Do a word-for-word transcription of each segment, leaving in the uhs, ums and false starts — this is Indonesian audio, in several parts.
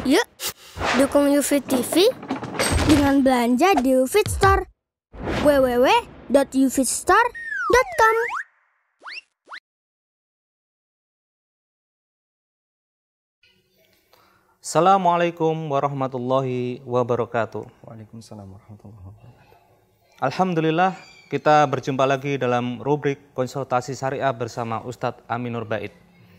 Yuk, dukung UFIT T V dengan belanja di UFIT Store. w w w dot ufitstore dot com. Assalamualaikum warahmatullahi wabarakatuh. Waalaikumsalam warahmatullahi wabarakatuh. Alhamdulillah, kita berjumpa lagi dalam rubrik konsultasi syariah bersama Ustadz Aminur Bait.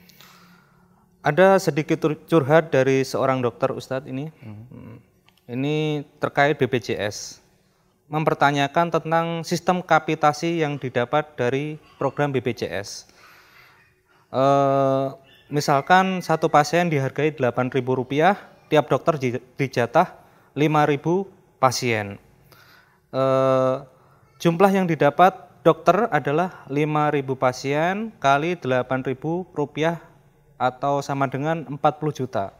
Ada sedikit curhat dari seorang dokter, Ustadz ini. Hmm. Ini terkait B P J S. Mempertanyakan tentang sistem kapitasi yang didapat dari program B P J S. E, misalkan satu pasien dihargai delapan ribu rupiah, tiap dokter dijatah lima ribu pasien. E, jumlah yang didapat dokter adalah lima ribu pasien kali delapan ribu rupiah atau sama dengan empat puluh juta.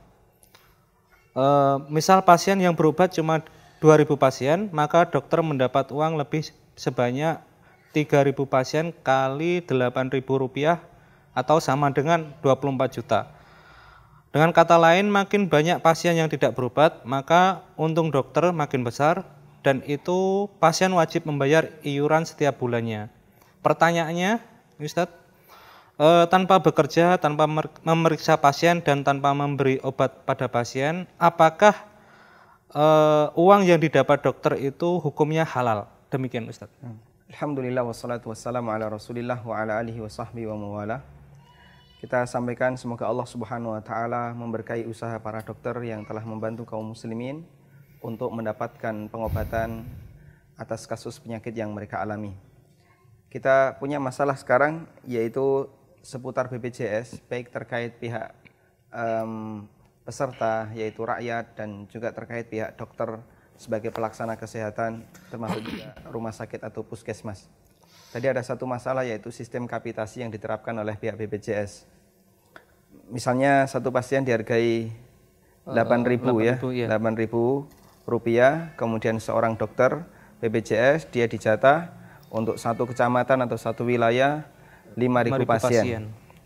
E, misal pasien yang berobat cuma dua ribu pasien, maka dokter mendapat uang lebih sebanyak tiga ribu pasien kali delapan ribu rupiah atau sama dengan dua puluh empat juta. Dengan kata lain, makin banyak pasien yang tidak berobat, maka untung dokter makin besar, dan itu pasien wajib membayar iuran setiap bulannya. Pertanyaannya, Ustadz, E, tanpa bekerja, tanpa memeriksa pasien, dan tanpa memberi obat pada pasien, apakah e, uang yang didapat dokter itu hukumnya halal? Demikian, Ustaz. Alhamdulillah wassalatu wassalamu ala rasulillah wa ala alihi wa sahbihi wa mawala. Kita sampaikan semoga Allah subhanahu wa ta'ala memberkahi usaha para dokter yang telah membantu kaum muslimin untuk mendapatkan pengobatan atas kasus penyakit yang mereka alami. Kita punya masalah sekarang yaitu seputar B P J S, baik terkait pihak um, peserta yaitu rakyat dan juga terkait pihak dokter sebagai pelaksana kesehatan, termasuk juga rumah sakit atau puskesmas. Tadi ada satu masalah yaitu sistem kapitasi yang diterapkan oleh pihak B P J S. Misalnya satu pasien dihargai delapan ribu ya, delapan ribu rupiah, kemudian seorang dokter B P J S dia dijatah untuk satu kecamatan atau satu wilayah lima ribu pasien. pasien.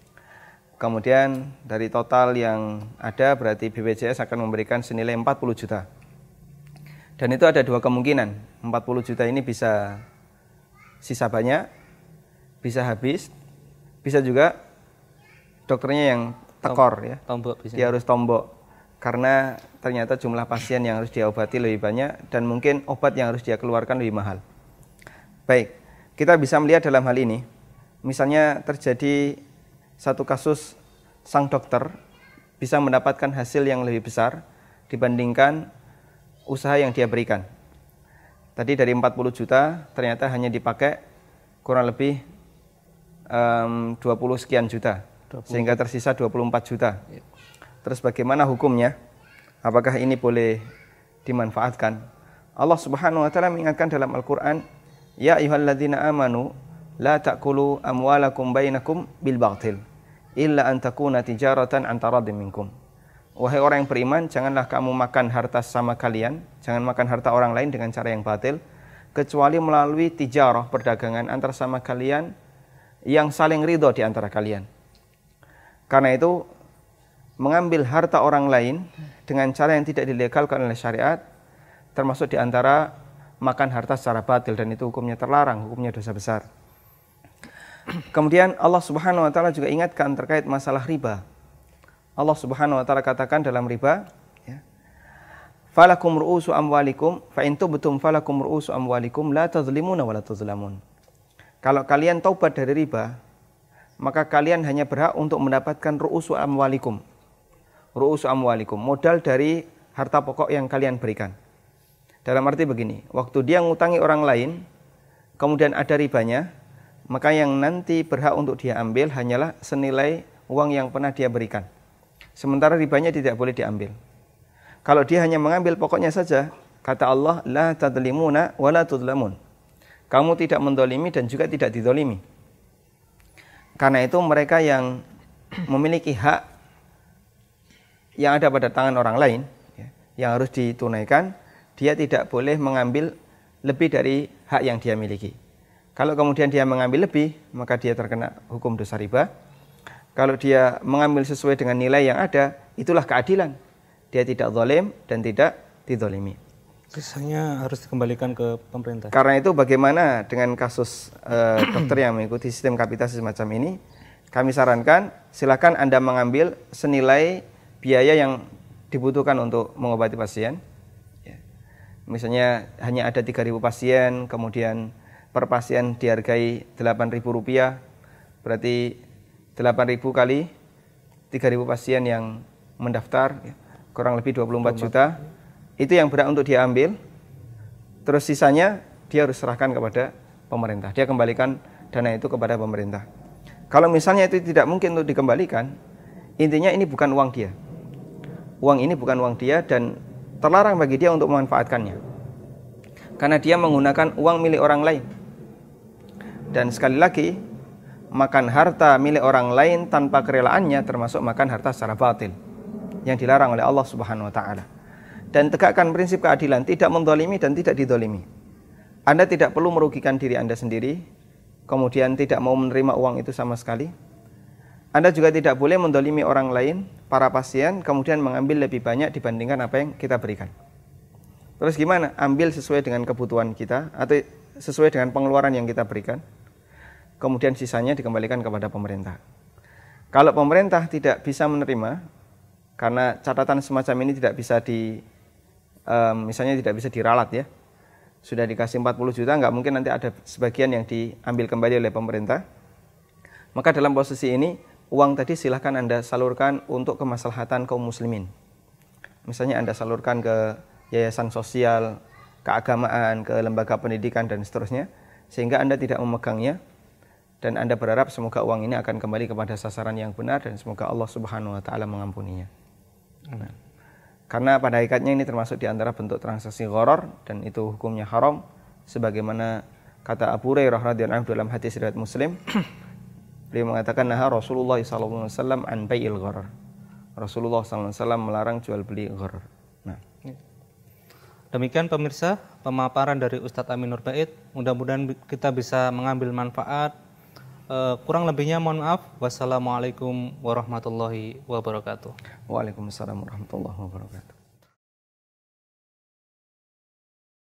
Kemudian dari total yang ada berarti B P J S akan memberikan senilai empat puluh juta. Dan itu ada dua kemungkinan. empat puluh juta ini bisa sisa banyak, bisa habis, bisa juga dokternya yang tekor ya. Tombok bisa. Dia harus tombok karena ternyata jumlah pasien yang harus dia obati lebih banyak dan mungkin obat yang harus dia keluarkan lebih mahal. Baik, kita bisa melihat dalam hal ini, misalnya terjadi satu kasus sang dokter bisa mendapatkan hasil yang lebih besar dibandingkan usaha yang dia berikan. Tadi dari empat puluh juta ternyata hanya dipakai kurang lebih um, dua puluh sekian juta, dua puluh. Sehingga tersisa dua puluh empat juta. Ya. Terus bagaimana hukumnya? Apakah ini boleh dimanfaatkan? Allah Subhanahu wa taala mengingatkan dalam Al-Qur'an, ya ayyuhalladzina amanu la ta'kulu amwalakum bainakum bil batil illa an takuna tijaratan an taradin minkum. Wahai orang yang beriman, janganlah kamu makan harta sama kalian, jangan makan harta orang lain dengan cara yang batil, kecuali melalui tijarah, perdagangan antar sama kalian yang saling ridho di antara kalian. Karena itu, mengambil harta orang lain dengan cara yang tidak dilegalkan oleh syariat, termasuk di antara makan harta secara batil, dan itu hukumnya terlarang, hukumnya dosa besar. Kemudian Allah Subhanahu wa taala juga ingatkan terkait masalah riba. Allah Subhanahu wa taala katakan dalam riba, ya, falakum ru'usu amwalikum fa in tubtum falakum ru'usu amwalikum la tadzlimuna wa la tuzlamun. Kalau kalian taubat dari riba, maka kalian hanya berhak untuk mendapatkan ru'usu amwalikum. Ru'usu amwalikum, modal dari harta pokok yang kalian berikan. Dalam arti begini, waktu dia ngutangi orang lain, kemudian ada ribanya, maka yang nanti berhak untuk dia ambil hanyalah senilai uang yang pernah dia berikan. Sementara ribanya tidak boleh diambil. Kalau dia hanya mengambil pokoknya saja, kata Allah, la tadlimuna wa la tudlamun. Kamu tidak mendolimi dan juga tidak didolimi. Karena itu mereka yang memiliki hak yang ada pada tangan orang lain, ya, yang harus ditunaikan, dia tidak boleh mengambil lebih dari hak yang dia miliki. Kalau kemudian dia mengambil lebih, maka dia terkena hukum dosa riba. Kalau dia mengambil sesuai dengan nilai yang ada, itulah keadilan. dia tidak zalim dan tidak dizalimi. Sisanya harus dikembalikan ke pemerintah. Karena itu bagaimana dengan kasus uh, dokter yang mengikuti sistem kapitasi semacam ini, kami sarankan silakan Anda mengambil senilai biaya yang dibutuhkan untuk mengobati pasien. Ya. Misalnya hanya ada tiga ribu pasien, kemudian per pasien dihargai delapan ribu rupiah, berarti delapan ribu kali tiga ribu pasien yang mendaftar, ya, kurang lebih dua puluh empat juta. Itu yang berhak untuk dia ambil, terus sisanya dia harus serahkan kepada pemerintah. Dia kembalikan dana itu kepada pemerintah. Kalau misalnya itu tidak mungkin untuk dikembalikan, intinya ini bukan uang dia. Uang ini bukan uang dia dan terlarang bagi dia untuk memanfaatkannya. Karena dia menggunakan uang milik orang lain. Dan sekali lagi, makan harta milik orang lain tanpa kerelaannya termasuk makan harta secara batil, yang dilarang oleh Allah Subhanahu wa taala. Dan tegakkan prinsip keadilan, tidak mendolimi dan tidak didolimi. Anda tidak perlu merugikan diri Anda sendiri, kemudian tidak mau menerima uang itu sama sekali. Anda juga tidak boleh mendolimi orang lain, para pasien, kemudian mengambil lebih banyak dibandingkan apa yang kita berikan. Terus gimana? Ambil sesuai dengan kebutuhan kita, atau sesuai dengan pengeluaran yang kita berikan, kemudian sisanya dikembalikan kepada pemerintah. Kalau pemerintah tidak bisa menerima, karena catatan semacam ini tidak bisa di Um, misalnya tidak bisa diralat ya, sudah dikasih empat puluh juta, nggak mungkin nanti ada sebagian yang diambil kembali oleh pemerintah. Maka dalam posisi ini, uang tadi silahkan Anda salurkan untuk kemaslahatan kaum muslimin. Misalnya Anda salurkan ke yayasan sosial, keagamaan, ke lembaga pendidikan, dan seterusnya, sehingga Anda tidak memegangnya, dan Anda berharap semoga uang ini akan kembali kepada sasaran yang benar, dan semoga Allah Subhanahu wa taala mengampuninya. Amin. Karena pada hakikatnya ini termasuk di antara bentuk transaksi gharar dan itu hukumnya haram, sebagaimana kata Abu Hurairah radhiyallahu anhu dalam hadis riwayat Muslim. Beliau mengatakan, "Naha Rasulullah sallallahu alaihi wasallam an bai'il gharar." Rasulullah sallallahu alaihi wasallam melarang jual beli gharar. Nah, demikian pemirsa pemaparan dari Ustadz Amin Nurbait. Mudah-mudahan kita bisa mengambil manfaat. Uh, kurang lebihnya mohon maaf. Wassalamualaikum warahmatullahi wabarakatuh. Waalaikumsalam warahmatullahi wabarakatuh.